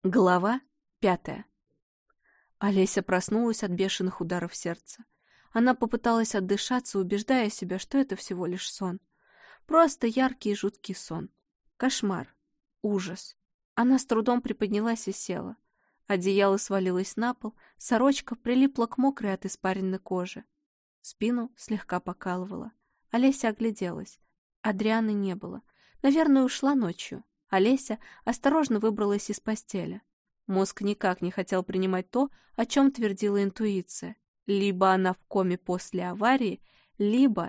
Глава 5. Олеся проснулась от бешеных ударов сердца. Она попыталась отдышаться, убеждая себя, что это всего лишь сон. Просто яркий и жуткий сон. Кошмар. Ужас. Она с трудом приподнялась и села. Одеяло свалилось на пол, сорочка прилипла к мокрой от испаренной кожи. Спину слегка покалывало. Олеся огляделась. Адрианы не было. Наверное, ушла ночью. Олеся осторожно выбралась из постели. Мозг никак не хотел принимать то, о чем твердила интуиция. Либо она в коме после аварии, либо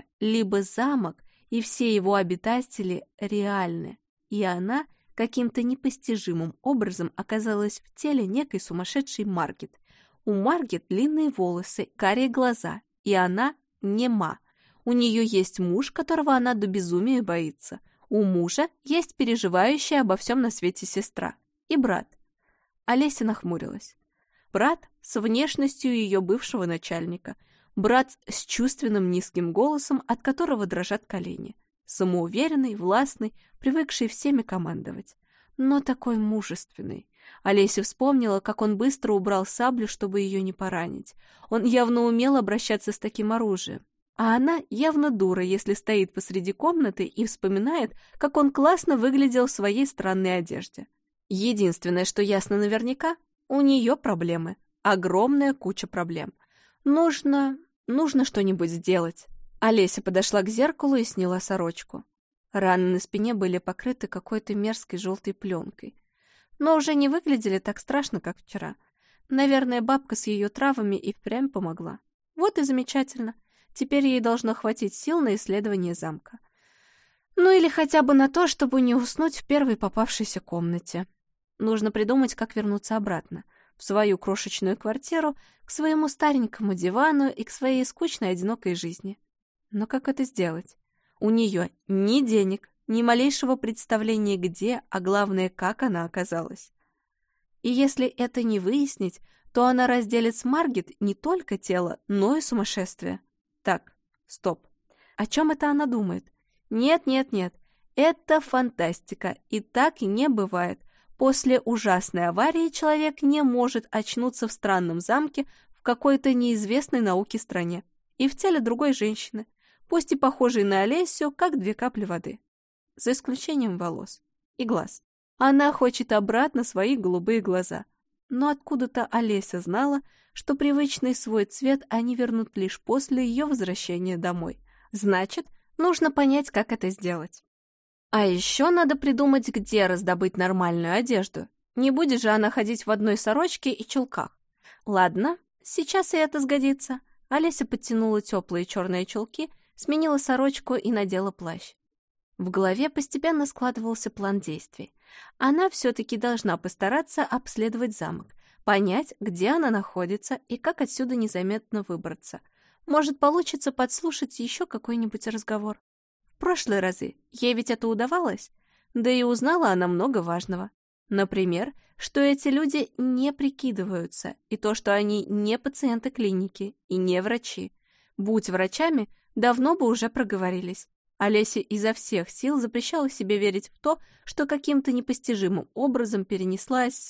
замок и все его обитатели реальны, и она каким-то непостижимым образом оказалась в теле некой сумасшедшей Маргет. У Маргет длинные волосы, карие глаза, и она нема. У нее есть муж, которого она до безумия боится. У мужа есть переживающая обо всем на свете сестра. И брат. Олеся нахмурилась. Брат с внешностью ее бывшего начальника. Брат с чувственным низким голосом, от которого дрожат колени. Самоуверенный, властный, привыкший всеми командовать. Но такой мужественный. Олеся вспомнила, как он быстро убрал саблю, чтобы ее не поранить. Он явно умел обращаться с таким оружием. А она явно дура, если стоит посреди комнаты и вспоминает, как он классно выглядел в своей странной одежде. Единственное, что ясно наверняка, у нее проблемы. Огромная куча проблем. Нужно что-нибудь сделать. Олеся подошла к зеркалу и сняла сорочку. Раны на спине были покрыты какой-то мерзкой желтой пленкой. Но уже не выглядели так страшно, как вчера. Наверное, бабка с ее травами и впрямь помогла. Вот и замечательно. Теперь ей должно хватить сил на исследование замка. Ну или хотя бы на то, чтобы не уснуть в первой попавшейся комнате. Нужно придумать, как вернуться обратно. В свою крошечную квартиру, к своему старенькому дивану и к своей скучной одинокой жизни. Но как это сделать? У нее ни денег, ни малейшего представления где, а главное, как она оказалась. И если это не выяснить, то она разделит с Маргет не только тело, но и сумасшествие. Так, стоп. О чем это она думает? Нет. Это фантастика, и так и не бывает. После ужасной аварии человек не может очнуться в странном замке в какой-то неизвестной науке стране и в теле другой женщины, пусть и похожей на Олесю, как две капли воды. За исключением волос и глаз. Она хочет обратно свои голубые глаза. Но откуда-то Олеся знала, что привычный свой цвет они вернут лишь после ее возвращения домой. Значит, нужно понять, как это сделать. А еще надо придумать, где раздобыть нормальную одежду. Не будет же она ходить в одной сорочке и чулках. Ладно, сейчас и это сгодится. Олеся подтянула теплые черные чулки, сменила сорочку и надела плащ. В голове постепенно складывался план действий. Она все-таки должна постараться обследовать замок, понять, где она находится и как отсюда незаметно выбраться. Может, получится подслушать еще какой-нибудь разговор. В прошлые разы ей ведь это удавалось, да и узнала она много важного. Например, что эти люди не прикидываются, и то, что они не пациенты клиники и не врачи. Будь врачами, давно бы уже проговорились. Олеся изо всех сил запрещала себе верить в то, что каким-то непостижимым образом перенеслась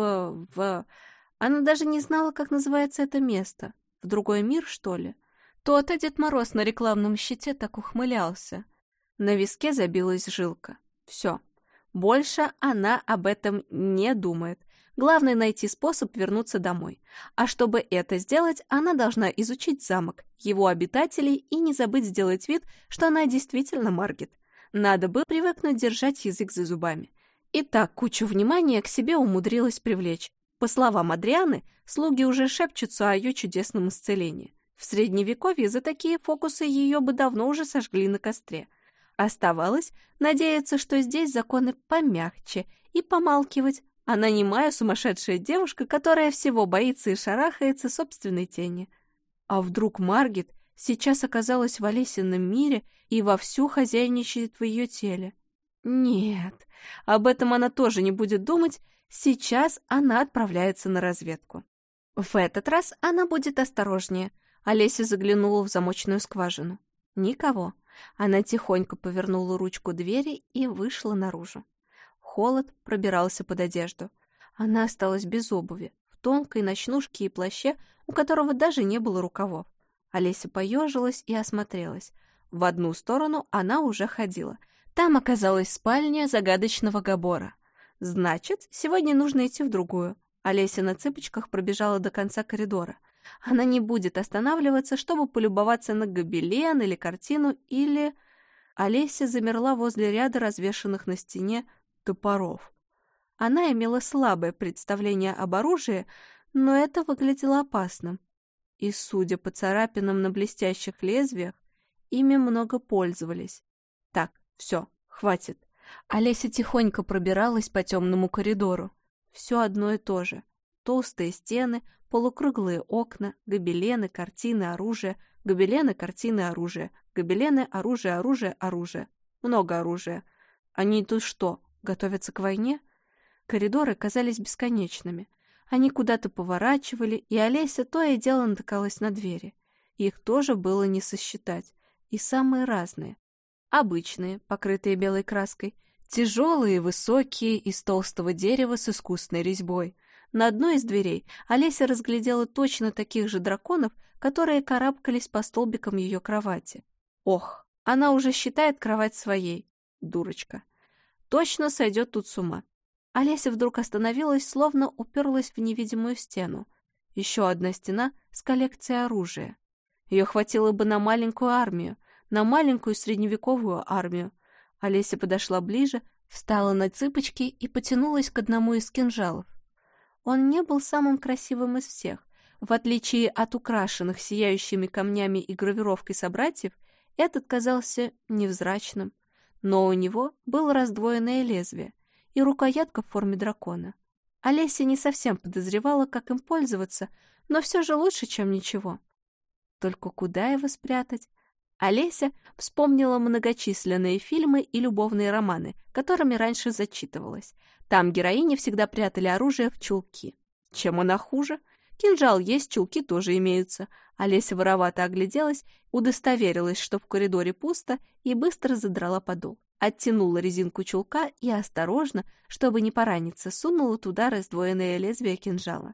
в... Она даже не знала, как называется это место. В другой мир, что ли? То-то Дед Мороз на рекламном щите так ухмылялся. На виске забилась жилка. Все. Больше она об этом не думает. Главное — найти способ вернуться домой. А чтобы это сделать, она должна изучить замок, его обитателей и не забыть сделать вид, что она действительно Маргет. Надо бы привыкнуть держать язык за зубами. И так кучу внимания к себе умудрилась привлечь. По словам Адрианы, слуги уже шепчутся о ее чудесном исцелении. В Средневековье за такие фокусы ее бы давно уже сожгли на костре. Оставалось надеяться, что здесь законы помягче, и помалкивать. Она немая сумасшедшая девушка, которая всего боится и шарахается собственной тени. А вдруг Маргет сейчас оказалась в Олесином мире и вовсю хозяйничает в ее теле? Нет, об этом она тоже не будет думать. Сейчас она отправляется на разведку. В этот раз она будет осторожнее. Олеся заглянула в замочную скважину. Никого. Она тихонько повернула ручку двери и вышла наружу. Холод пробирался под одежду. Она осталась без обуви, в тонкой ночнушке и плаще, у которого даже не было рукавов. Олеся поежилась и осмотрелась. В одну сторону она уже ходила. Там оказалась спальня загадочного Габора. Значит, сегодня нужно идти в другую. Олеся на цыпочках пробежала до конца коридора. Она не будет останавливаться, чтобы полюбоваться на гобелен или картину, или... Олеся замерла возле ряда развешанных на стене топоров. Она имела слабое представление об оружии, но это выглядело опасным. И, судя по царапинам на блестящих лезвиях, ими много пользовались. Так, все, хватит. Олеся тихонько пробиралась по темному коридору. Все одно и то же. Толстые стены, полукруглые окна, гобелены, картины, оружие, гобелены, картины, оружие, гобелены, оружие, оружие, оружие. Много оружия. Они тут что, готовятся к войне? Коридоры казались бесконечными. Они куда-то поворачивали, и Олеся то и дело натыкалась на двери. Их тоже было не сосчитать. И самые разные. Обычные, покрытые белой краской, тяжелые, высокие, из толстого дерева с искусной резьбой. На одной из дверей Олеся разглядела точно таких же драконов, которые карабкались по столбикам ее кровати. Ох, она уже считает кровать своей. Дурочка. Точно сойдет тут с ума. Олеся вдруг остановилась, словно уперлась в невидимую стену. Еще одна стена с коллекцией оружия. Ее хватило бы на маленькую армию, на маленькую средневековую армию. Олеся подошла ближе, встала на цыпочки и потянулась к одному из кинжалов. Он не был самым красивым из всех. В отличие от украшенных сияющими камнями и гравировкой собратьев, этот казался невзрачным. Но у него было раздвоенное лезвие и рукоятка в форме дракона. Олеся не совсем подозревала, как им пользоваться, но все же лучше, чем ничего. Только куда его спрятать? Олеся вспомнила многочисленные фильмы и любовные романы, которыми раньше зачитывалась. Там героини всегда прятали оружие в чулки. Чем она хуже? Кинжал есть, чулки тоже имеются. Олеся воровато огляделась, удостоверилась, что в коридоре пусто, и быстро задрала подол. Оттянула резинку чулка и осторожно, чтобы не пораниться, сунула туда раздвоенное лезвие кинжала.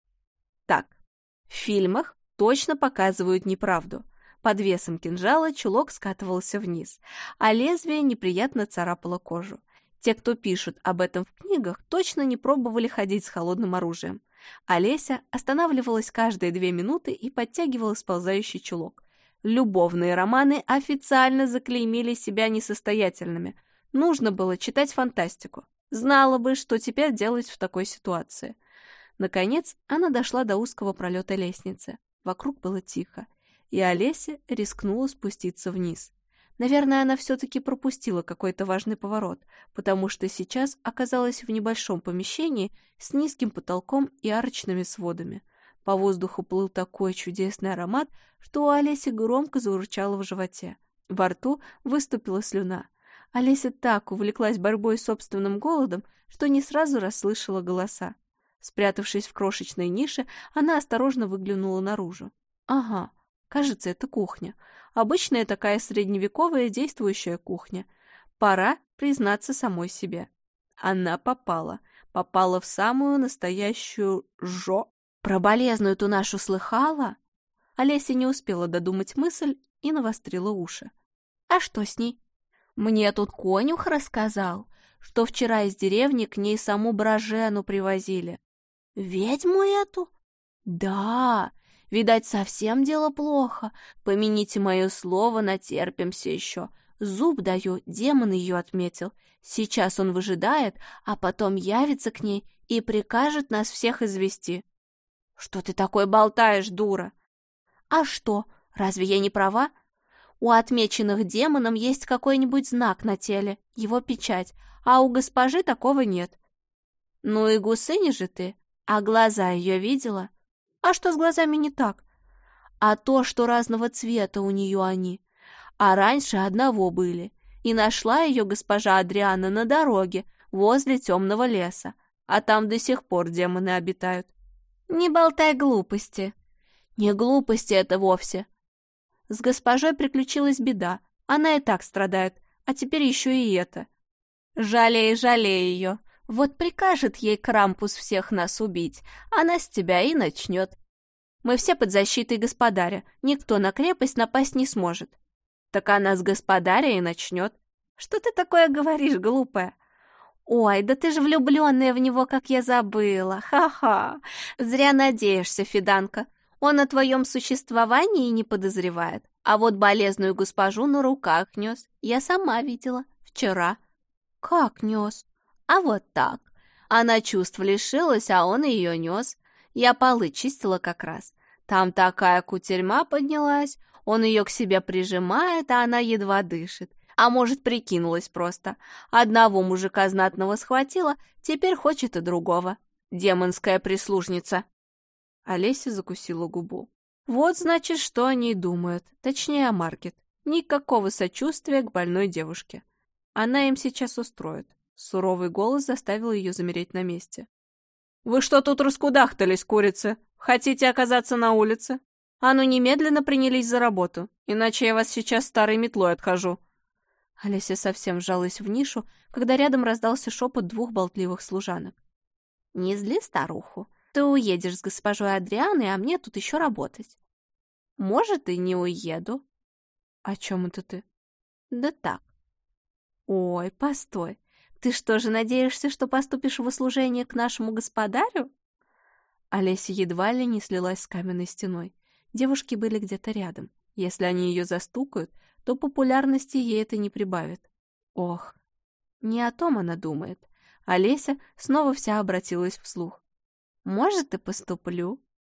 Так, в фильмах точно показывают неправду. Под весом кинжала чулок скатывался вниз, а лезвие неприятно царапало кожу. Те, кто пишут об этом в книгах, точно не пробовали ходить с холодным оружием. Олеся останавливалась каждые 2 минуты и подтягивала сползающий чулок. Любовные романы официально заклеймили себя несостоятельными. Нужно было читать фантастику. Знала бы, что теперь делать в такой ситуации. Наконец, она дошла до узкого пролета лестницы. Вокруг было тихо, и Олеся рискнула спуститься вниз. Наверное, она все-таки пропустила какой-то важный поворот, потому что сейчас оказалась в небольшом помещении с низким потолком и арочными сводами. По воздуху плыл такой чудесный аромат, что у Олеси громко заурчало в животе. Во рту выступила слюна. Олеся так увлеклась борьбой с собственным голодом, что не сразу расслышала голоса. Спрятавшись в крошечной нише, она осторожно выглянула наружу. Ага, кажется, это кухня. Обычная такая средневековая действующая кухня. Пора признаться самой себе. Она попала в самую настоящую жо. Про болезную-то нашу слыхала? Олеся не успела додумать мысль и навострила уши. А что с ней? Мне тут конюх рассказал, что вчера из деревни к ней саму Брожену привозили. Ведьму эту? Да, видать, совсем дело плохо. Помяните мое слово, натерпимся еще. Зуб даю, демон ее отметил. Сейчас он выжидает, а потом явится к ней и прикажет нас всех извести. Что ты такое болтаешь, дура? А что, разве я не права? У отмеченных демоном есть какой-нибудь знак на теле, его печать, а у госпожи такого нет. Ну и гусыня же ты, а глаза ее видела? А что с глазами не так? А то, что разного цвета у нее они. А раньше одного были. И нашла ее госпожа Адриана на дороге, возле темного леса. А там до сих пор демоны обитают. Не болтай глупости. Не глупости это вовсе. С госпожой приключилась беда. Она и так страдает, а теперь еще и это. Жалей ее. Вот прикажет ей Крампус всех нас убить, она с тебя и начнет. Мы все под защитой господаря, никто на крепость напасть не сможет. Так она с господаря и начнет. Что ты такое говоришь, глупая? Ой, да ты же влюбленная в него, как я забыла. Ха-ха. Зря надеешься, Фиданка. Он о твоем существовании не подозревает. А вот болезную госпожу на руках нес. Я сама видела. Вчера. Как нес? А вот так. Она чувств лишилась, а он ее нес. Я полы чистила как раз. Там такая кутерьма поднялась. Он ее к себе прижимает, а она едва дышит. А может, прикинулась просто. Одного мужика знатного схватила, теперь хочет и другого. Демонская прислужница. Олеся закусила губу. Вот, значит, что о ней думают. Точнее, о Маргет. Никакого сочувствия к больной девушке. Она им сейчас устроит. Суровый голос заставил ее замереть на месте. «Вы что тут раскудахтались, курицы? Хотите оказаться на улице? А ну немедленно принялись за работу, иначе я вас сейчас старой метлой отхожу». Олеся совсем вжалась в нишу, когда рядом раздался шепот двух болтливых служанок. «Не зли старуху. Ты уедешь с госпожой Адрианой, а мне тут еще работать». «Может, и не уеду». «О чем это ты?» «Да так». «Ой, постой. Ты что же надеешься, что поступишь в услужение к нашему господарю?» Олеся едва ли не слилась с каменной стеной. Девушки были где-то рядом. Если они ее застукают, то популярности ей это не прибавит. Ох, не о том она думает. Олеся снова вся обратилась вслух. «Может, и поступлю?»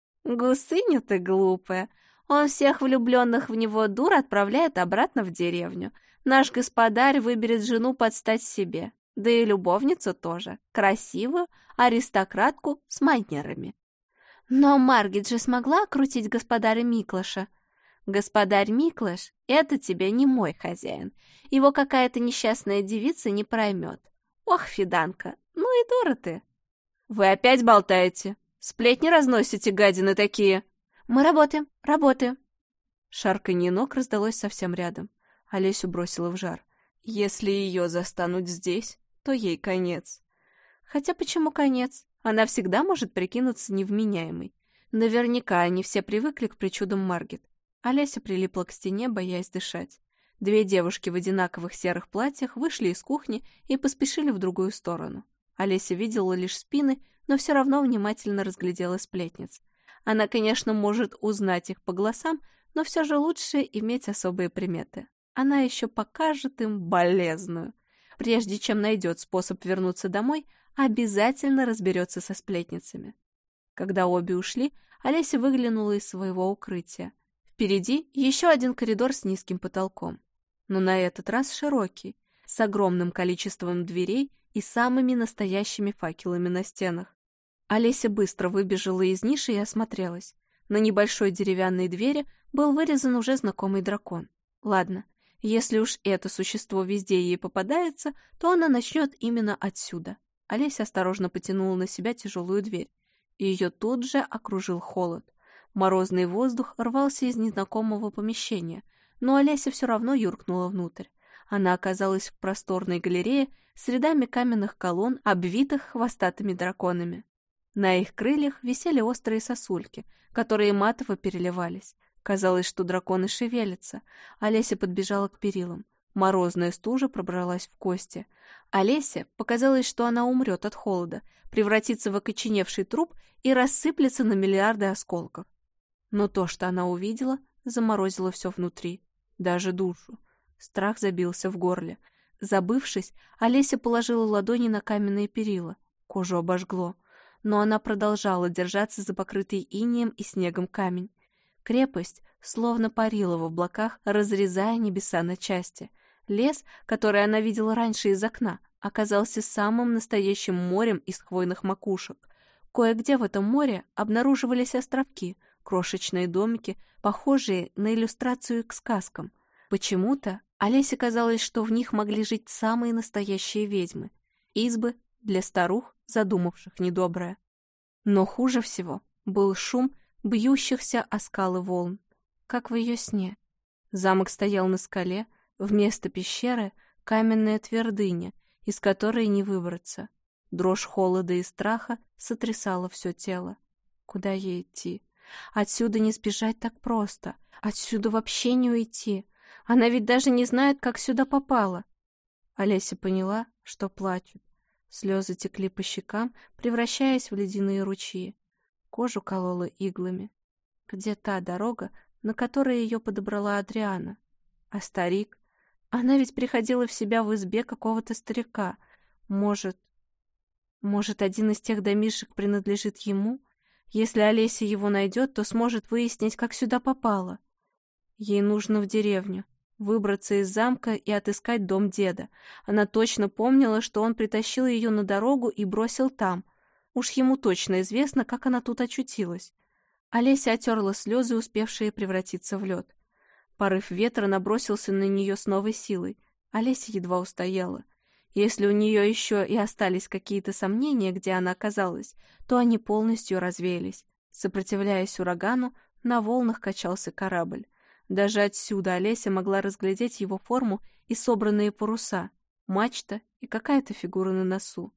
«Гусыня ты глупая. Он всех влюбленных в него дур отправляет обратно в деревню. Наш господарь выберет жену под стать себе. Да и любовницу тоже. Красивую аристократку с манерами». «Но Маргит же смогла окрутить господаря Миклаша?» «Господарь Миклаш — это тебе не мой хозяин. Его какая-то несчастная девица не проймет. Ох, Фиданка, ну и дура ты!» «Вы опять болтаете? Сплетни разносите, гадины такие!» «Мы работаем, работаем!» Шарканье ног раздалось совсем рядом. Олесю бросила в жар. Если ее застанут здесь, то ей конец. Хотя почему конец? Она всегда может прикинуться невменяемой. Наверняка они все привыкли к причудам Маргет. Олеся прилипла к стене, боясь дышать. Две девушки в одинаковых серых платьях вышли из кухни и поспешили в другую сторону. Олеся видела лишь спины, но все равно внимательно разглядела сплетниц. Она, конечно, может узнать их по голосам, но все же лучше иметь особые приметы. Она еще покажет им болезную. Прежде чем найдет способ вернуться домой, обязательно разберется со сплетницами. Когда обе ушли, Олеся выглянула из своего укрытия. Впереди еще один коридор с низким потолком, но на этот раз широкий, с огромным количеством дверей и самыми настоящими факелами на стенах. Олеся быстро выбежала из ниши и осмотрелась. На небольшой деревянной двери был вырезан уже знакомый дракон. Ладно, если уж это существо везде ей попадается, то она начнет именно отсюда. Олеся осторожно потянула на себя тяжелую дверь, и ее тут же окружил холод. Морозный воздух рвался из незнакомого помещения, но Олеся все равно юркнула внутрь. Она оказалась в просторной галерее с рядами каменных колонн, обвитых хвостатыми драконами. На их крыльях висели острые сосульки, которые матово переливались. Казалось, что драконы шевелятся. Олеся подбежала к перилам. Морозная стужа пробралась в кости. Олесе показалось, что она умрет от холода, превратится в окоченевший труп и рассыплется на миллиарды осколков. Но то, что она увидела, заморозило все внутри, даже душу. Страх забился в горле. Забывшись, Олеся положила ладони на каменные перила. Кожу обожгло. Но она продолжала держаться за покрытый инеем и снегом камень. Крепость словно парила в облаках, разрезая небеса на части. Лес, который она видела раньше из окна, оказался самым настоящим морем из хвойных макушек. Кое-где в этом море обнаруживались островки, крошечные домики, похожие на иллюстрацию к сказкам. Почему-то Олесе казалось, что в них могли жить самые настоящие ведьмы, избы для старух, задумавших недоброе. Но хуже всего был шум бьющихся о скалы волн, как в ее сне. Замок стоял на скале, вместо пещеры каменная твердыня, из которой не выбраться. Дрожь холода и страха сотрясала все тело. Куда ей идти? Отсюда не сбежать так просто. Отсюда вообще не уйти. Она ведь даже не знает, как сюда попала. Олеся поняла, что плачет. Слезы текли по щекам, превращаясь в ледяные ручьи. Кожу колола иглами. Где та дорога, на которой ее подобрала Адриана? А старик? Она ведь приходила в себя в избе какого-то старика. Может, один из тех домишек принадлежит ему? Если Олеся его найдет, то сможет выяснить, как сюда попала. Ей нужно в деревню, выбраться из замка и отыскать дом деда. Она точно помнила, что он притащил ее на дорогу и бросил там. Уж ему точно известно, как она тут очутилась. Олеся отерла слезы, успевшие превратиться в лед. Порыв ветра набросился на нее с новой силой. Олеся едва устояла. Если у нее еще и остались какие-то сомнения, где она оказалась, то они полностью развеялись. Сопротивляясь урагану, на волнах качался корабль. Даже отсюда Олеся могла разглядеть его форму и собранные паруса, мачта и какая-то фигура на носу.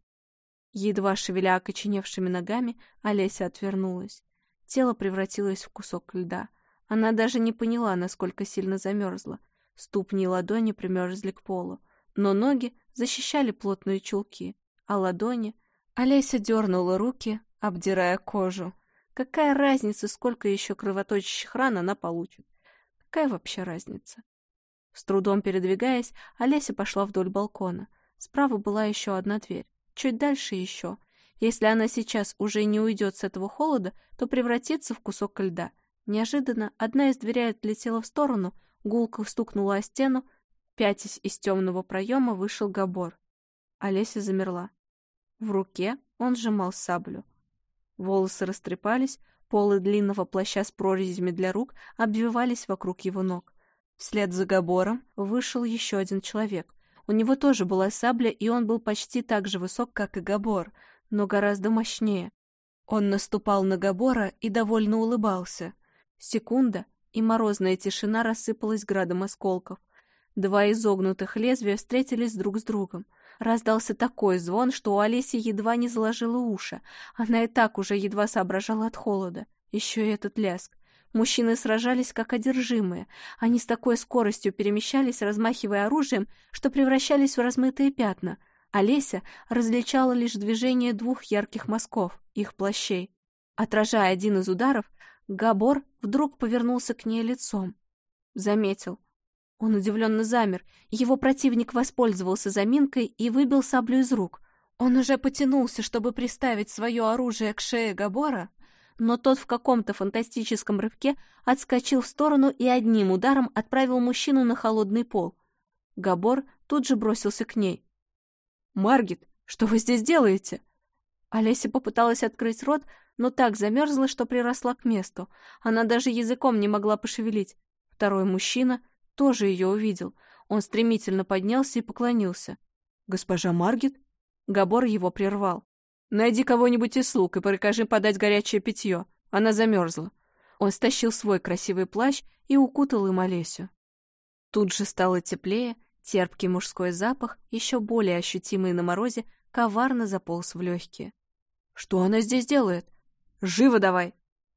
Едва шевеля окоченевшими ногами, Олеся отвернулась. Тело превратилось в кусок льда. Она даже не поняла, насколько сильно замерзла. Ступни и ладони примерзли к полу, но ноги защищали плотные чулки, а ладони... Олеся дернула руки, обдирая кожу. Какая разница, сколько еще кровоточащих ран она получит? Какая вообще разница? С трудом передвигаясь, Олеся пошла вдоль балкона. Справа была еще одна дверь. Чуть дальше еще. Если она сейчас уже не уйдет с этого холода, то превратится в кусок льда. Неожиданно одна из дверей отлетела в сторону, гулко стукнула о стену. Пятясь из темного проема вышел Габор. Олеся замерла. В руке он сжимал саблю. Волосы растрепались, полы длинного плаща с прорезями для рук обвивались вокруг его ног. Вслед за Габором вышел еще один человек. У него тоже была сабля, и он был почти так же высок, как и Габор, но гораздо мощнее. Он наступал на Габора и довольно улыбался. Секунда, и морозная тишина рассыпалась градом осколков. Два изогнутых лезвия встретились друг с другом. Раздался такой звон, что у Олеси едва не заложило уши. Она и так уже едва соображала от холода. Еще и этот лязг. Мужчины сражались как одержимые. Они с такой скоростью перемещались, размахивая оружием, что превращались в размытые пятна. Олеся различала лишь движение двух ярких мазков, их плащей. Отражая один из ударов, Габор вдруг повернулся к ней лицом. Заметил. Он удивленно замер. Его противник воспользовался заминкой и выбил саблю из рук. Он уже потянулся, чтобы приставить свое оружие к шее Габора, но тот в каком-то фантастическом рывке отскочил в сторону и одним ударом отправил мужчину на холодный пол. Габор тут же бросился к ней. «Маргит, что вы здесь делаете?» Олеся попыталась открыть рот, но так замерзла, что приросла к месту. Она даже языком не могла пошевелить. Второй мужчина тоже ее увидел. Он стремительно поднялся и поклонился. «Госпожа Маргит?» Габор его прервал. «Найди кого-нибудь из слуг и прикажи подать горячее питье. Она замерзла». Он стащил свой красивый плащ и укутал им Олесю. Тут же стало теплее, терпкий мужской запах, еще более ощутимый на морозе, коварно заполз в легкие. «Что она здесь делает? Живо давай!»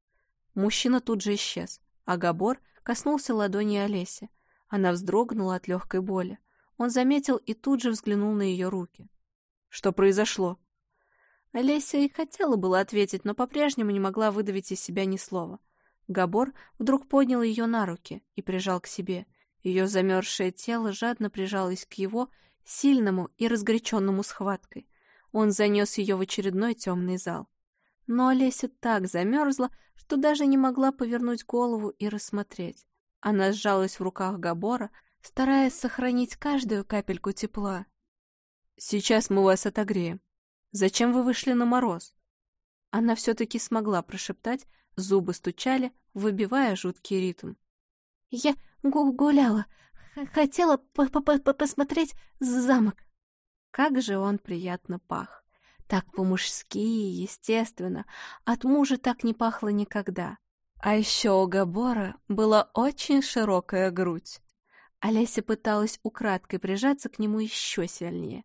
Мужчина тут же исчез, а Габор коснулся ладони Олеси. Она вздрогнула от легкой боли. Он заметил и тут же взглянул на ее руки. «Что произошло?» Олеся и хотела было ответить, но по-прежнему не могла выдавить из себя ни слова. Габор вдруг поднял ее на руки и прижал к себе. Ее замерзшее тело жадно прижалось к его сильному и разгоряченному схваткой. Он занес ее в очередной темный зал. Но Олеся так замерзла, что даже не могла повернуть голову и рассмотреть. Она сжалась в руках Габора, стараясь сохранить каждую капельку тепла. «Сейчас мы вас отогреем. Зачем вы вышли на мороз?» Она все-таки смогла прошептать, зубы стучали, выбивая жуткий ритм. «Я гуляла. Хотела посмотреть замок». Как же он приятно пах. Так по-мужски, естественно. От мужа так не пахло никогда. А еще у Габора была очень широкая грудь. Олеся пыталась украдкой прижаться к нему еще сильнее. В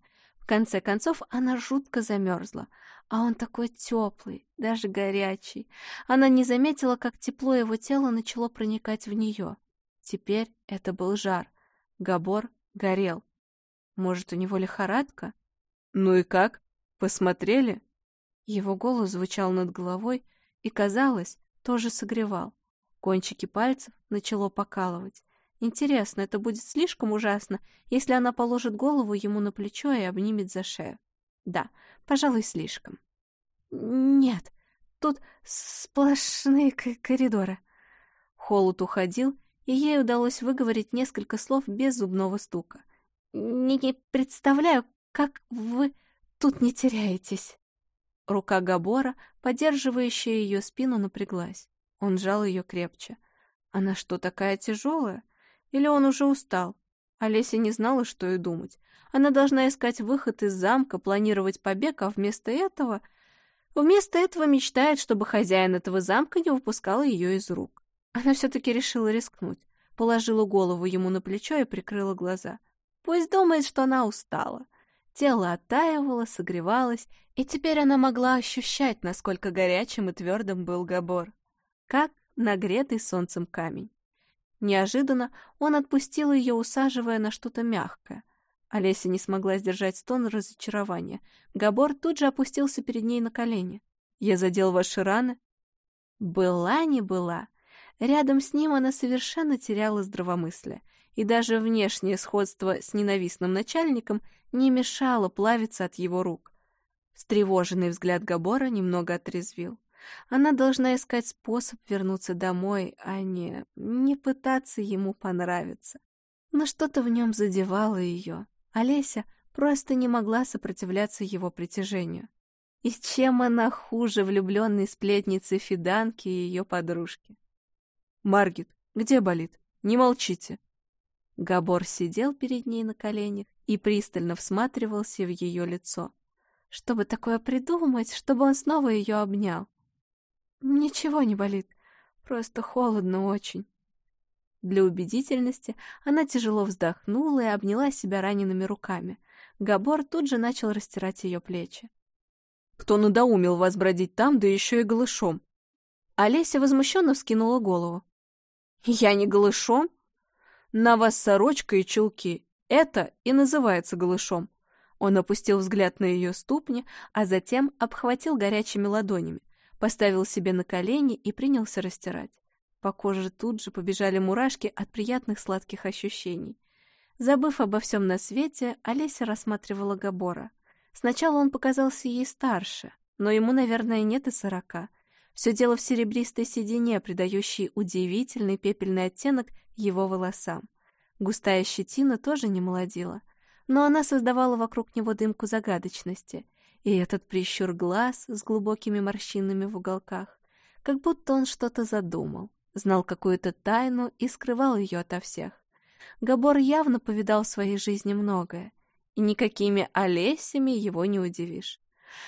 конце концов, она жутко замерзла, а он такой теплый, даже горячий. Она не заметила, как тепло его тела начало проникать в нее. Теперь это был жар. Габор горел. Может, у него лихорадка? «Ну и как? Посмотрели?» Его голос звучал над головой и, казалось, тоже согревал. Кончики пальцев начало покалывать. Интересно, это будет слишком ужасно, если она положит голову ему на плечо и обнимет за шею? Да, пожалуй, слишком. Нет, тут сплошные коридоры. Холод уходил, и ей удалось выговорить несколько слов без зубного стука. Не представляю, как вы тут не теряетесь. Рука Габора, поддерживающая ее спину, напряглась. Он сжал ее крепче. Она что, такая тяжелая? Или он уже устал? Олеся не знала, что и думать. Она должна искать выход из замка, планировать побег, а вместо этого мечтает, чтобы хозяин этого замка не выпускал ее из рук. Она все-таки решила рискнуть. Положила голову ему на плечо и прикрыла глаза. Пусть думает, что она устала. Тело оттаивало, согревалось, и теперь она могла ощущать, насколько горячим и твердым был Габор. Как нагретый солнцем камень. Неожиданно он отпустил ее, усаживая на что-то мягкое. Олеся не смогла сдержать стон разочарования. Габор тут же опустился перед ней на колени. «Я задел ваши раны?» Была не была. Рядом с ним она совершенно теряла здравомыслие, и даже внешнее сходство с ненавистным начальником не мешало плавиться от его рук. Встревоженный взгляд Габора немного отрезвил. Она должна искать способ вернуться домой, а не пытаться ему понравиться. Но что-то в нем задевало ее. Олеся просто не могла сопротивляться его притяжению. И чем она хуже влюбленной сплетницы Фиданки и ее подружки? «Маргит, где болит? Не молчите!» Габор сидел перед ней на коленях и пристально всматривался в ее лицо. Чтобы такое придумать, чтобы он снова ее обнял. «Ничего не болит, просто холодно очень». Для убедительности она тяжело вздохнула и обняла себя ранеными руками. Габор тут же начал растирать ее плечи. «Кто надоумил вас бродить там, да еще и голышом?» Олеся возмущенно вскинула голову. «Я не голышом? На вас сорочка и чулки. Это и называется голышом». Он опустил взгляд на ее ступни, а затем обхватил горячими ладонями, поставил себе на колени и принялся растирать. По коже тут же побежали мурашки от приятных сладких ощущений. Забыв обо всем на свете, Олеся рассматривала Габора. Сначала он показался ей старше, но ему, наверное, нет и 40. Все дело в серебристой седине, придающей удивительный пепельный оттенок его волосам. Густая щетина тоже не молодила, но она создавала вокруг него дымку загадочности, и этот прищур глаз с глубокими морщинами в уголках, как будто он что-то задумал, знал какую-то тайну и скрывал ее ото всех. Габор явно повидал в своей жизни многое, и никакими Олесями его не удивишь.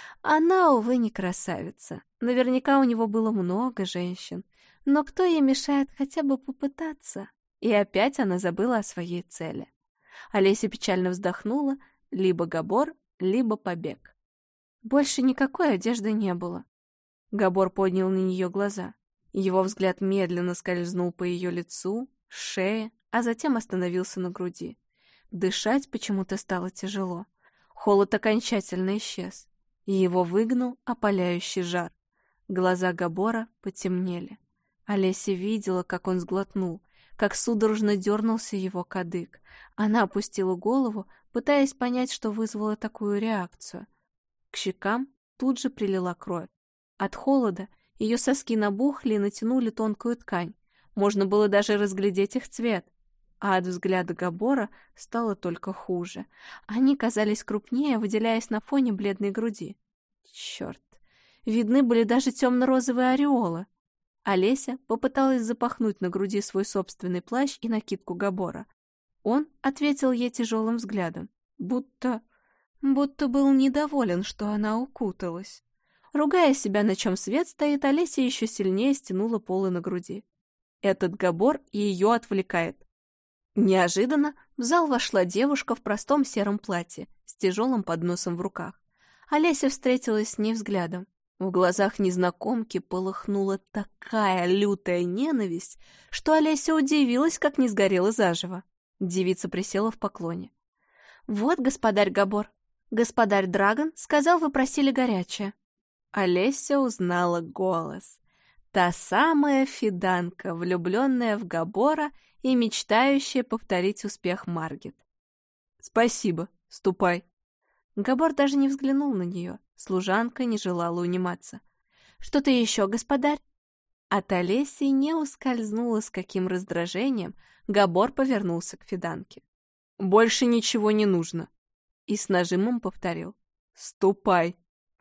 Она, увы, не красавица. Наверняка у него было много женщин, но кто ей мешает хотя бы попытаться? И опять она забыла о своей цели. Олеся печально вздохнула: либо Габор, либо побег. Больше никакой одежды не было. Габор поднял на нее глаза. Его взгляд медленно скользнул по ее лицу, шее, а затем остановился на груди. Дышать почему-то стало тяжело. Холод окончательно исчез, и его выгнал опаляющий жар. Глаза Габора потемнели. Олеся видела, как он сглотнул, как судорожно дернулся его кадык. Она опустила голову, пытаясь понять, что вызвало такую реакцию. К щекам тут же прилила кровь. От холода ее соски набухли и натянули тонкую ткань. Можно было даже разглядеть их цвет. А от взгляда Габора стало только хуже. Они казались крупнее, выделяясь на фоне бледной груди. Черт! Видны были даже темно-розовые ореолы. Олеся попыталась запахнуть на груди свой собственный плащ и накидку Габора. Он ответил ей тяжелым взглядом, будто был недоволен, что она укуталась. Ругая себя, на чем свет стоит, Олеся еще сильнее стянула полы на груди. Этот Габор ее отвлекает. Неожиданно в зал вошла девушка в простом сером платье, с тяжелым подносом в руках. Олеся встретилась с ней взглядом. В глазах незнакомки полыхнула такая лютая ненависть, что Олеся удивилась, как не сгорела заживо. Девица присела в поклоне. «Вот, господарь Габор, господарь Драгон сказал, вы просили горячее». Олеся узнала голос. Та самая Фиданка, влюбленная в Габора и мечтающая повторить успех Маргит. «Спасибо, ступай». Габор даже не взглянул на нее. Служанка не желала униматься. «Что-то еще, господарь?» От Олеси не ускользнуло, с каким раздражением Габор повернулся к Фиданке. «Больше ничего не нужно». И с нажимом повторил. «Ступай».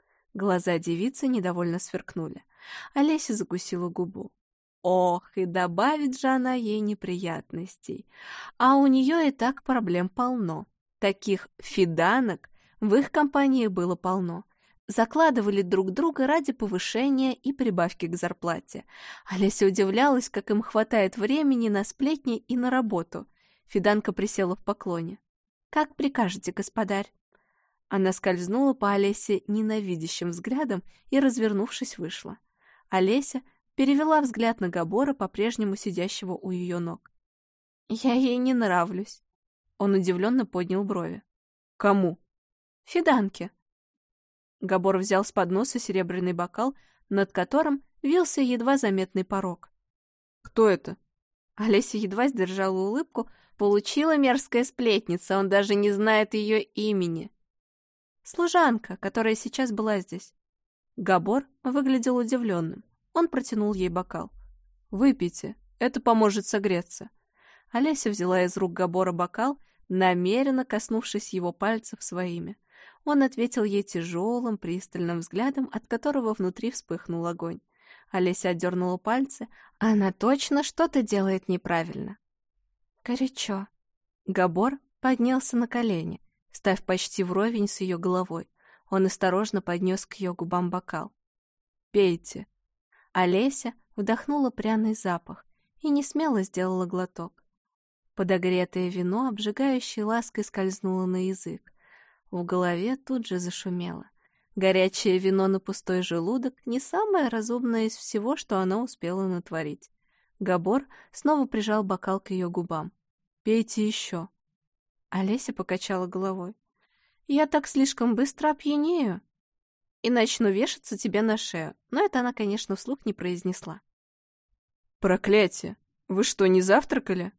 Глаза девицы недовольно сверкнули. Олеся закусила губу. Ох, и добавит же она ей неприятностей. А у нее и так проблем полно. Таких фиданок в их компании было полно. Закладывали друг друга ради повышения и прибавки к зарплате. Олеся удивлялась, как им хватает времени на сплетни и на работу. Фиданка присела в поклоне. «Как прикажете, господарь?» Она скользнула по Олесе ненавидящим взглядом и, развернувшись, вышла. Олеся перевела взгляд на Габора, по-прежнему сидящего у ее ног. «Я ей не нравлюсь». Он удивленно поднял брови. «Кому?» «Фиданке». Габор взял с подноса серебряный бокал, над которым вился едва заметный порог. «Кто это?» Олеся едва сдержала улыбку. Получила мерзкая сплетница, он даже не знает ее имени. «Служанка, которая сейчас была здесь». Габор выглядел удивленным. Он протянул ей бокал. «Выпейте, это поможет согреться». Олеся взяла из рук Габора бокал, намеренно коснувшись его пальцев своими. Он ответил ей тяжелым, пристальным взглядом, от которого внутри вспыхнул огонь. Олеся отдернула пальцы, а она точно что-то делает неправильно. «Горячо». Габор поднялся на колени, став почти вровень с ее головой. Он осторожно поднес к ее губам бокал. «Пейте». Олеся вдохнула пряный запах и несмело сделала глоток. Подогретое вино обжигающей лаской скользнуло на язык. В голове тут же зашумело. Горячее вино на пустой желудок — не самое разумное из всего, что она успела натворить. Габор снова прижал бокал к ее губам. «Пейте еще». Олеся покачала головой. «Я так слишком быстро опьянею и начну вешаться тебе на шею». Но это она, конечно, вслух не произнесла. «Проклятие! Вы что, не завтракали?»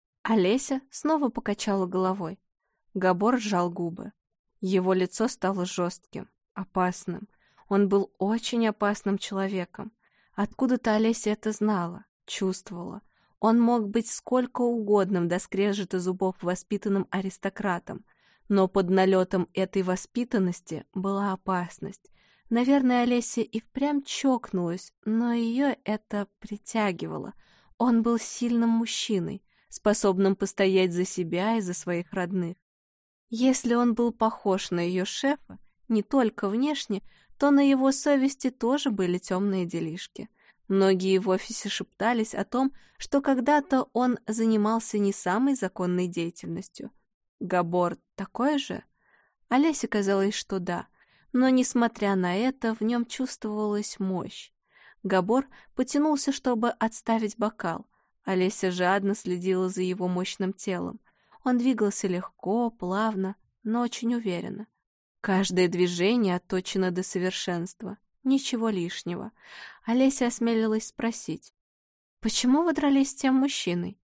Олеся снова покачала головой. Габор сжал губы. Его лицо стало жестким, опасным. Он был очень опасным человеком. Откуда-то Олеся это знала, чувствовала. Он мог быть сколько угодно до скрежета зубов воспитанным аристократом, но под налетом этой воспитанности была опасность. Наверное, Олеся и впрямь чокнулась, но ее это притягивало. Он был сильным мужчиной, способным постоять за себя и за своих родных. Если он был похож на ее шефа, не только внешне, то на его совести тоже были темные делишки. Многие в офисе шептались о том, что когда-то он занимался не самой законной деятельностью. Габор такой же? Олесе казалось, что да, но, несмотря на это, в нем чувствовалась мощь. Габор потянулся, чтобы отставить бокал. Олеся жадно следила за его мощным телом. Он двигался легко, плавно, но очень уверенно. Каждое движение отточено до совершенства. Ничего лишнего. Олеся осмелилась спросить: «Почему вы дрались с тем мужчиной?»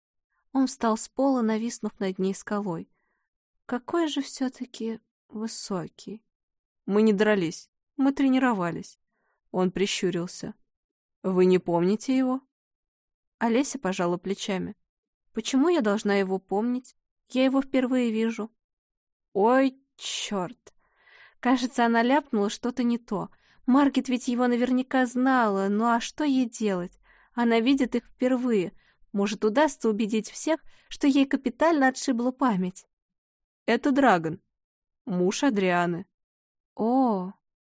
Он встал с пола, нависнув над ней скалой. «Какой же все-таки высокий!» «Мы не дрались, мы тренировались». Он прищурился. «Вы не помните его?» Олеся пожала плечами. «Почему я должна его помнить? Я его впервые вижу». «Ой, черт!» Кажется, она ляпнула что-то не то. Маргит ведь его наверняка знала, ну а что ей делать? Она видит их впервые. Может, удастся убедить всех, что ей капитально отшибла память. «Это Драгон, муж Адрианы». «О!»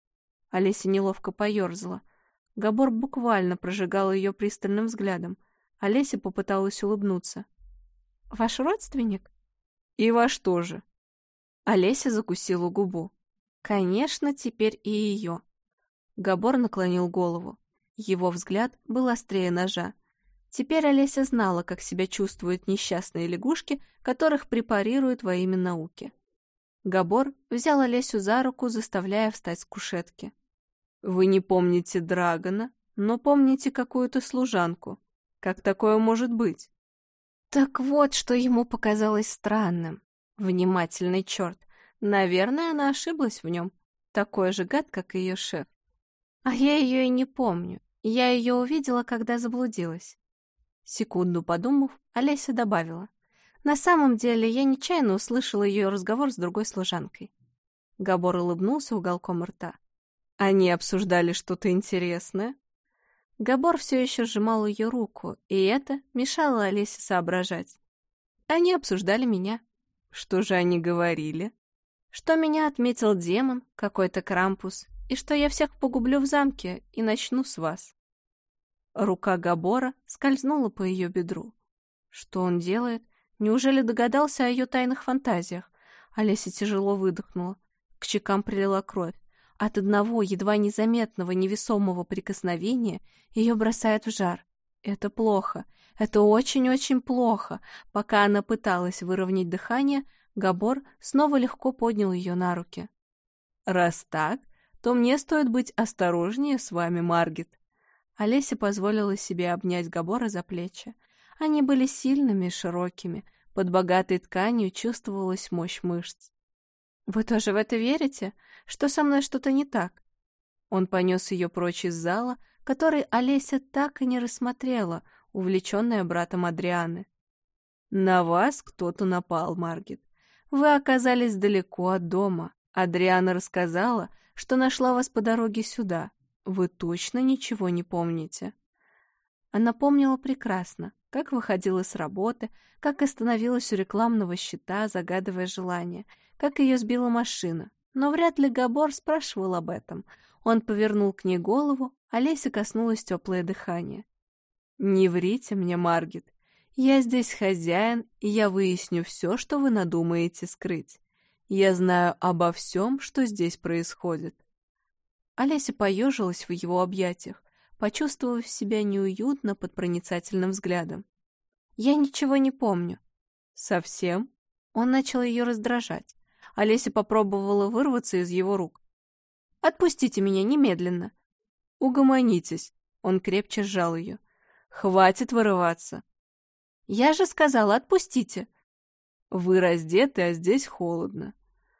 Олеся неловко поерзала. Габор буквально прожигал ее пристальным взглядом. Олеся попыталась улыбнуться. «Ваш родственник?» «И ваш тоже». Олеся закусила губу. Конечно, теперь и ее. Габор наклонил голову. Его взгляд был острее ножа. Теперь Олеся знала, как себя чувствуют несчастные лягушки, которых препарируют во имя науки. Габор взял Олесю за руку, заставляя встать с кушетки. «Вы не помните Драгона, но помните какую-то служанку. Как такое может быть?» Так вот, что ему показалось странным. Внимательный черт. Наверное, она ошиблась в нем. Такой же гад, как и ее шеф. А я ее и не помню. Я ее увидела, когда заблудилась. Секунду подумав, Олеся добавила. На самом деле, я нечаянно услышала ее разговор с другой служанкой. Габор улыбнулся уголком рта. Они обсуждали что-то интересное? Габор все еще сжимал ее руку, и это мешало Олесе соображать. Они обсуждали меня. Что же они говорили? Что меня отметил демон, какой-то Крампус, и что я всех погублю в замке и начну с вас. Рука Габора скользнула по ее бедру. Что он делает? Неужели догадался о ее тайных фантазиях? Олеся тяжело выдохнула. К щекам прилила кровь. От одного едва незаметного невесомого прикосновения ее бросает в жар. Это плохо. Это очень-очень плохо. Пока она пыталась выровнять дыхание, Габор снова легко поднял ее на руки. «Раз так, то мне стоит быть осторожнее с вами, Маргит». Олеся позволила себе обнять Габора за плечи. Они были сильными и широкими. Под богатой тканью чувствовалась мощь мышц. «Вы тоже в это верите? Что со мной что-то не так?» Он понес ее прочь из зала, который Олеся так и не рассмотрела, увлеченная братом Адрианы. «На вас кто-то напал, Маргит. Вы оказались далеко от дома. Адриана рассказала, что нашла вас по дороге сюда. Вы точно ничего не помните?» Она помнила прекрасно, как выходила с работы, как остановилась у рекламного щита, загадывая желание, как ее сбила машина. Но вряд ли Габор спрашивал об этом. Он повернул к ней голову, а Олеся коснулась теплое дыхание. «Не врите мне, Маргит. Я здесь хозяин, и я выясню все, что вы надумаете скрыть. Я знаю обо всем, что здесь происходит». Олеся поежилась в его объятиях, почувствовав себя неуютно под проницательным взглядом. «Я ничего не помню». «Совсем?» Он начал ее раздражать. Олеся попробовала вырваться из его рук. «Отпустите меня немедленно!» «Угомонитесь!» Он крепче сжал ее. «Хватит вырываться!» «Я же сказала, отпустите!» «Вы раздеты, а здесь холодно!»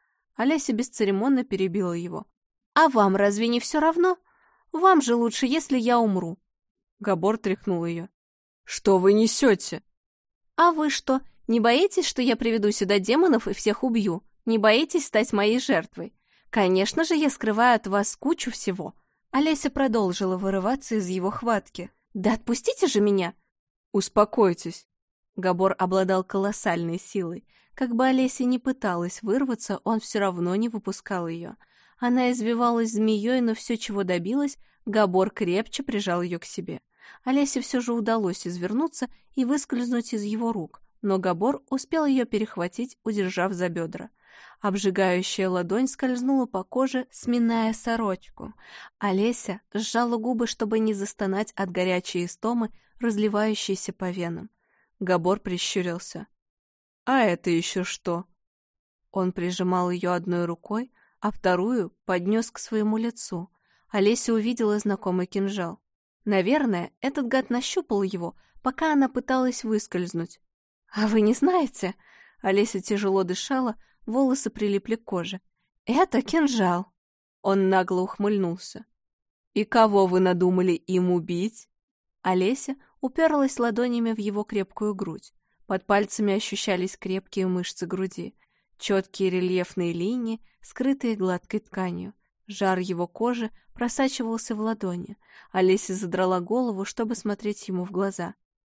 Олеся бесцеремонно перебила его. «А вам разве не все равно? Вам же лучше, если я умру!» Габор тряхнул ее. «Что вы несете?» «А вы что, не боитесь, что я приведу сюда демонов и всех убью? Не боитесь стать моей жертвой? Конечно же, я скрываю от вас кучу всего». Олеся продолжила вырываться из его хватки. «Да отпустите же меня!» «Успокойтесь!» Габор обладал колоссальной силой. Как бы Олеся ни пыталась вырваться, он все равно не выпускал ее. Она извивалась змеей, но все, чего добилась, Габор крепче прижал ее к себе. Олесе все же удалось извернуться и выскользнуть из его рук, но Габор успел ее перехватить, удержав за бедра. Обжигающая ладонь скользнула по коже, сминая сорочку. Олеся сжала губы, чтобы не застонать от горячей истомы, разливающейся по венам. Габор прищурился. «А это еще что?» Он прижимал ее одной рукой, а вторую поднес к своему лицу. Олеся увидела знакомый кинжал. Наверное, этот гад нащупал его, пока она пыталась выскользнуть. «А вы не знаете?» Олеся тяжело дышала, волосы прилипли к коже. «Это кинжал!» Он нагло ухмыльнулся. «И кого вы надумали им убить?» Олеся уперлась ладонями в его крепкую грудь. Под пальцами ощущались крепкие мышцы груди, четкие рельефные линии, скрытые гладкой тканью. Жар его кожи просачивался в ладони. Олеся задрала голову, чтобы смотреть ему в глаза.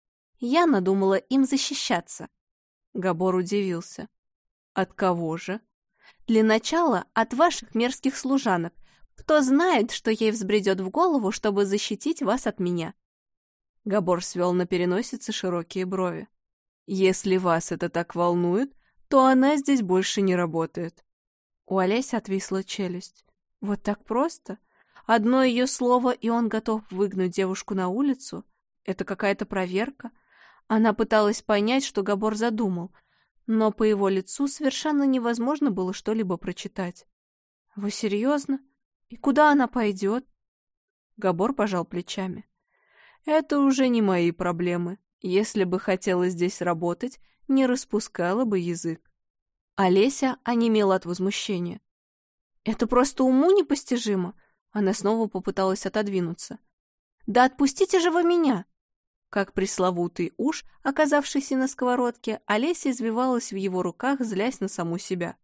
«Я надумала им защищаться». Габор удивился. «От кого же?» «Для начала от ваших мерзких служанок. Кто знает, что ей взбредет в голову, чтобы защитить вас от меня?» Габор свел на переносице широкие брови. «Если вас это так волнует, то она здесь больше не работает». У Олеси отвисла челюсть. Вот так просто? Одно ее слово, и он готов выгнать девушку на улицу? Это какая-то проверка? Она пыталась понять, что Габор задумал, но по его лицу совершенно невозможно было что-либо прочитать. «Вы серьезно? И куда она пойдет?» Габор пожал плечами. «Это уже не мои проблемы. Если бы хотела здесь работать, не распускала бы язык». Олеся онемела от возмущения. «Это просто уму непостижимо!» Она снова попыталась отодвинуться. «Да отпустите же вы меня!» Как пресловутый уж, оказавшийся на сковородке, Олеся извивалась в его руках, злясь на саму себя.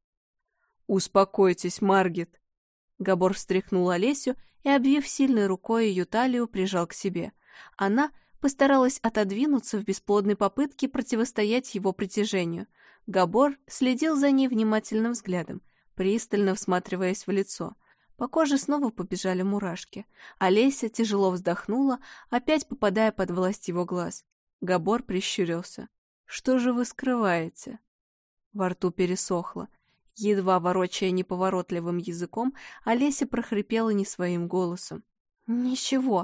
«Успокойтесь, Маргит!» Габор встряхнул Олесю и, обвив сильной рукой ее талию, прижал к себе. Она постаралась отодвинуться в бесплодной попытке противостоять его притяжению. Габор следил за ней внимательным взглядом, пристально всматриваясь в лицо. По коже снова побежали мурашки. Олеся тяжело вздохнула, опять попадая под власть его глаз. Габор прищурился. «Что же вы скрываете?» Во рту пересохло. Едва ворочая неповоротливым языком, Олеся прохрипела не своим голосом. «Ничего».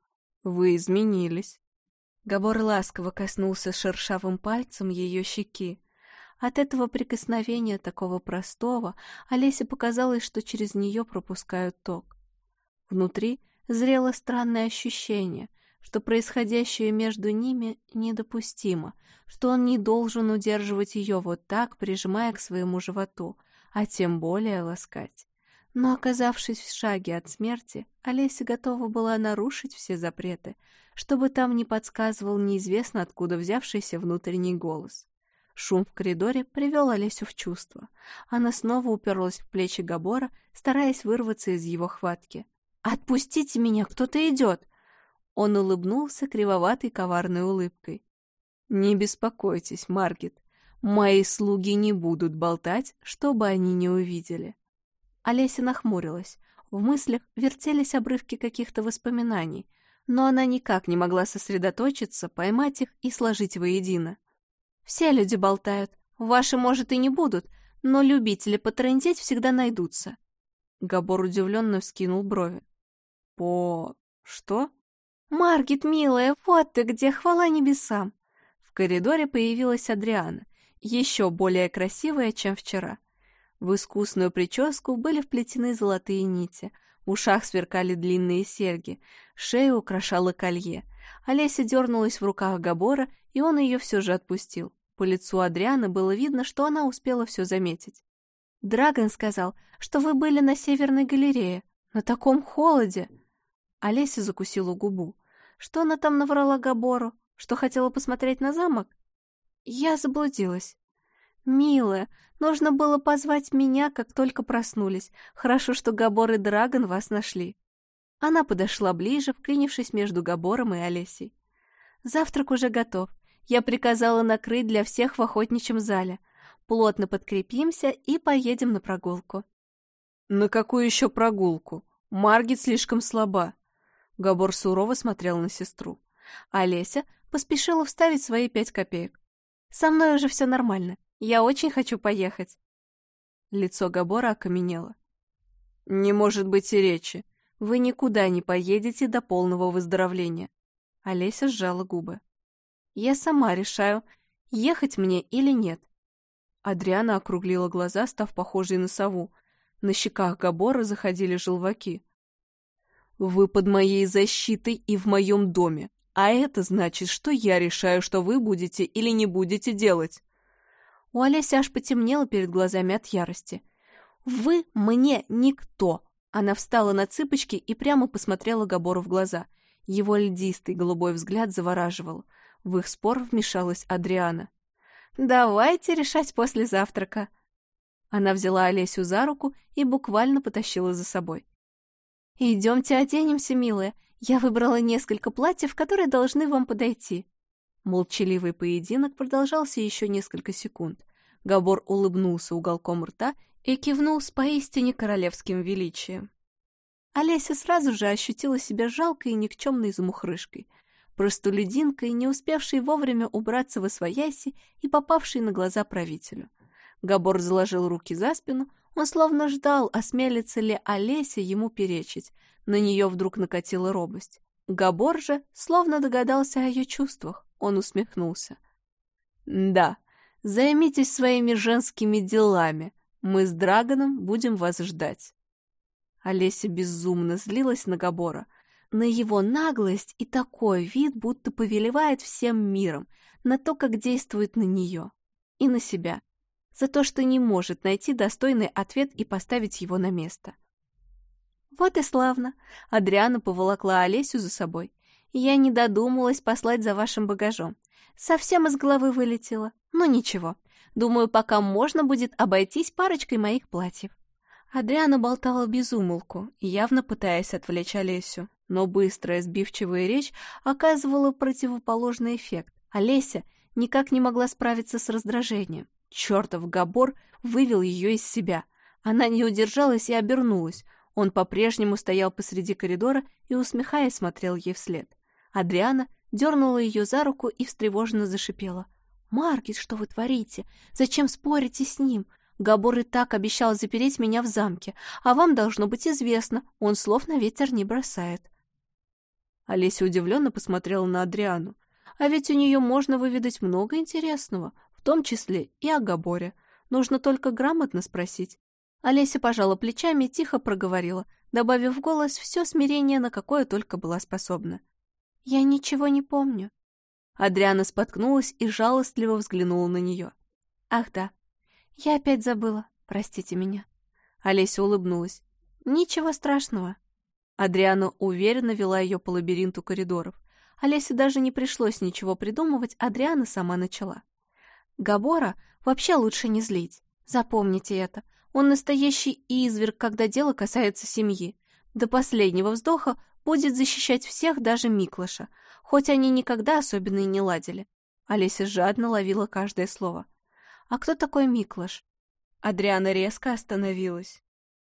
«Вы изменились». Габор ласково коснулся шершавым пальцем ее щеки. От этого прикосновения, такого простого, Олесе показалось, что через нее пропускают ток. Внутри зрело странное ощущение, что происходящее между ними недопустимо, что он не должен удерживать ее вот так, прижимая к своему животу, а тем более ласкать. Но, оказавшись в шаге от смерти, Олеся готова была нарушить все запреты, чтобы там не подсказывал неизвестно откуда взявшийся внутренний голос. Шум в коридоре привел Олесю в чувство. Она снова уперлась в плечи Габора, стараясь вырваться из его хватки. «Отпустите меня, кто-то идет!» Он улыбнулся кривоватой коварной улыбкой. «Не беспокойтесь, Маргит. Мои слуги не будут болтать, чтобы они не увидели». Олеся нахмурилась. В мыслях вертелись обрывки каких-то воспоминаний, но она никак не могла сосредоточиться, поймать их и сложить воедино. «Все люди болтают. Ваши, может, и не будут, но любители потрындеть всегда найдутся». Габор удивленно вскинул брови. Что?» «Маргит, милая, вот ты где, хвала небесам!» В коридоре появилась Адриана, еще более красивая, чем вчера. В искусную прическу были вплетены золотые нити, в ушах сверкали длинные серьги, шею украшало колье. Олеся дернулась в руках Габора, и он ее все же отпустил. По лицу Адрианы было видно, что она успела все заметить. «Драгон сказал, что вы были на Северной галерее, на таком холоде!» Олеся закусила губу. Что она там наврала Габору? Что хотела посмотреть на замок? «Я заблудилась». «Милая, нужно было позвать меня, как только проснулись. Хорошо, что Габор и Драгон вас нашли». Она подошла ближе, вклинившись между Габором и Олесей. «Завтрак уже готов. Я приказала накрыть для всех в охотничьем зале. Плотно подкрепимся и поедем на прогулку». «На какую еще прогулку? Маргит слишком слаба». Габор сурово смотрел на сестру. Олеся поспешила вставить свои 5 копеек. «Со мной уже все нормально. Я очень хочу поехать». Лицо Габора окаменело. «Не может быть и речи. Вы никуда не поедете до полного выздоровления». Олеся сжала губы. «Я сама решаю, ехать мне или нет». Адриана округлила глаза, став похожей на сову. На щеках Габора заходили желваки. «Вы под моей защитой и в моем доме, а это значит, что я решаю, что вы будете или не будете делать». У Олеси аж потемнело перед глазами от ярости. «Вы мне никто!» Она встала на цыпочки и прямо посмотрела Габору в глаза. Его льдистый голубой взгляд завораживал. В их спор вмешалась Адриана. «Давайте решать после завтрака». Она взяла Олесю за руку и буквально потащила за собой. «Идемте оденемся, милая. Я выбрала несколько платьев, которые должны вам подойти». Молчаливый поединок продолжался еще несколько секунд. Габор улыбнулся уголком рта и кивнул с поистине королевским величием. Олеся сразу же ощутила себя жалкой и никчемной замухрышкой, простолюдинкой, не успевшей вовремя убраться восвояси и попавшей на глаза правителю. Габор заложил руки за спину, он словно ждал, осмелится ли Олеся ему перечить. На нее вдруг накатила робость. Габор же словно догадался о ее чувствах. Он усмехнулся. «Да, займитесь своими женскими делами. Мы с Драгоном будем вас ждать». Олеся безумно злилась на Габора, на его наглость и такой вид, будто повелевает всем миром, на то, как действует на нее и на себя, за то, что не может найти достойный ответ и поставить его на место. «Вот и славно!» — Адриана поволокла Олесю за собой. «Я не додумалась послать за вашим багажом. Совсем из головы вылетело. Но ничего. Думаю, пока можно будет обойтись парочкой моих платьев». Адриана болтала без умолку, явно пытаясь отвлечь Олесю. Но быстрая, сбивчивая речь оказывала противоположный эффект. Олеся никак не могла справиться с раздражением. Чертов Габор вывел ее из себя. Она не удержалась и обернулась. Он по-прежнему стоял посреди коридора и, усмехаясь, смотрел ей вслед. Адриана дернула ее за руку и встревоженно зашипела. «Маргит, что вы творите? Зачем спорите с ним? Габор и так обещал запереть меня в замке, а вам должно быть известно, он слов на ветер не бросает». Олеся удивленно посмотрела на Адриану. А ведь у нее можно выведать много интересного, в том числе и о Габоре. Нужно только грамотно спросить. Олеся пожала плечами и тихо проговорила, добавив в голос все смирение, на какое только была способна. «Я ничего не помню». Адриана споткнулась и жалостливо взглянула на нее. «Ах да, я опять забыла, простите меня». Олеся улыбнулась. «Ничего страшного». Адриана уверенно вела ее по лабиринту коридоров. Олесе даже не пришлось ничего придумывать, Адриана сама начала. «Габора вообще лучше не злить. Запомните это. Он настоящий изверг, когда дело касается семьи. До последнего вздоха будет защищать всех, даже Миклаша, хоть они никогда особенно и не ладили». Олеся жадно ловила каждое слово. «А кто такой Миклаш?» Адриана резко остановилась.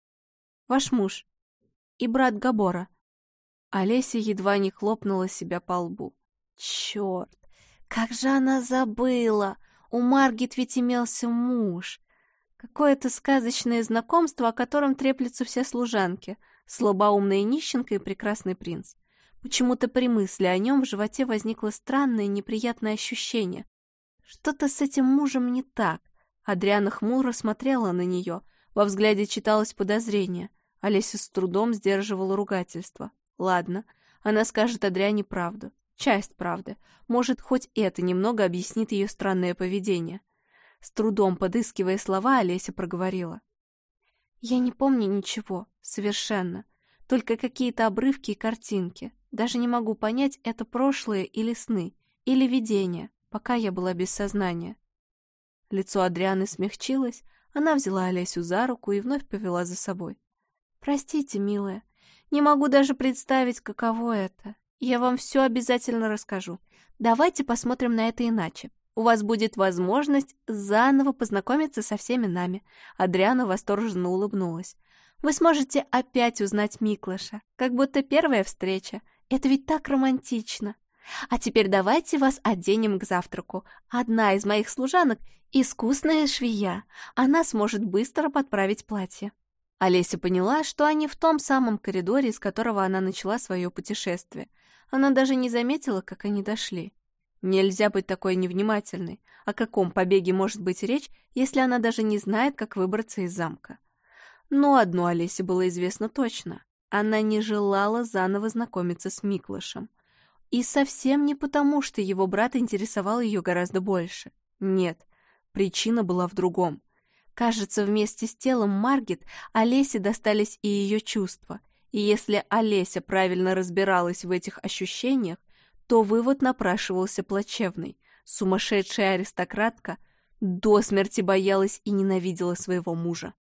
«Ваш муж и брат Габора». Олеся едва не хлопнула себя по лбу. «Черт, как же она забыла! У Маргит ведь имелся муж. Какое-то сказочное знакомство, о котором треплются все служанки, слабоумная нищенка и прекрасный принц. Почему-то при мысли о нем в животе возникло странное неприятное ощущение. Что-то с этим мужем не так. Адриана хмуро смотрела на нее, во взгляде читалось подозрение. Олеся с трудом сдерживала ругательство. Ладно, она скажет Адриане правду. Часть правды. Может, хоть это немного объяснит ее странное поведение. С трудом подыскивая слова, Олеся проговорила. «Я не помню ничего, совершенно. Только какие-то обрывки и картинки. Даже не могу понять, это прошлое или сны, или видение, пока я была без сознания». Лицо Адрианы смягчилось, она взяла Олесю за руку и вновь повела за собой. «Простите, милая, не могу даже представить, каково это. Я вам все обязательно расскажу. Давайте посмотрим на это иначе. У вас будет возможность заново познакомиться со всеми нами». Адриана восторженно улыбнулась. «Вы сможете опять узнать Миклаша, как будто первая встреча. Это ведь так романтично. А теперь давайте вас оденем к завтраку. Одна из моих служанок — искусная швея. Она сможет быстро подправить платье». Олеся поняла, что они в том самом коридоре, из которого она начала свое путешествие. Она даже не заметила, как они дошли. Нельзя быть такой невнимательной. О каком побеге может быть речь, если она даже не знает, как выбраться из замка? Но одно Олесе было известно точно. Она не желала заново знакомиться с Миклашем. И совсем не потому, что его брат интересовал ее гораздо больше. Нет, причина была в другом. Кажется, вместе с телом Маргит Олесе достались и ее чувства. И если Олеся правильно разбиралась в этих ощущениях, то вывод напрашивался плачевный. Сумасшедшая аристократка до смерти боялась и ненавидела своего мужа.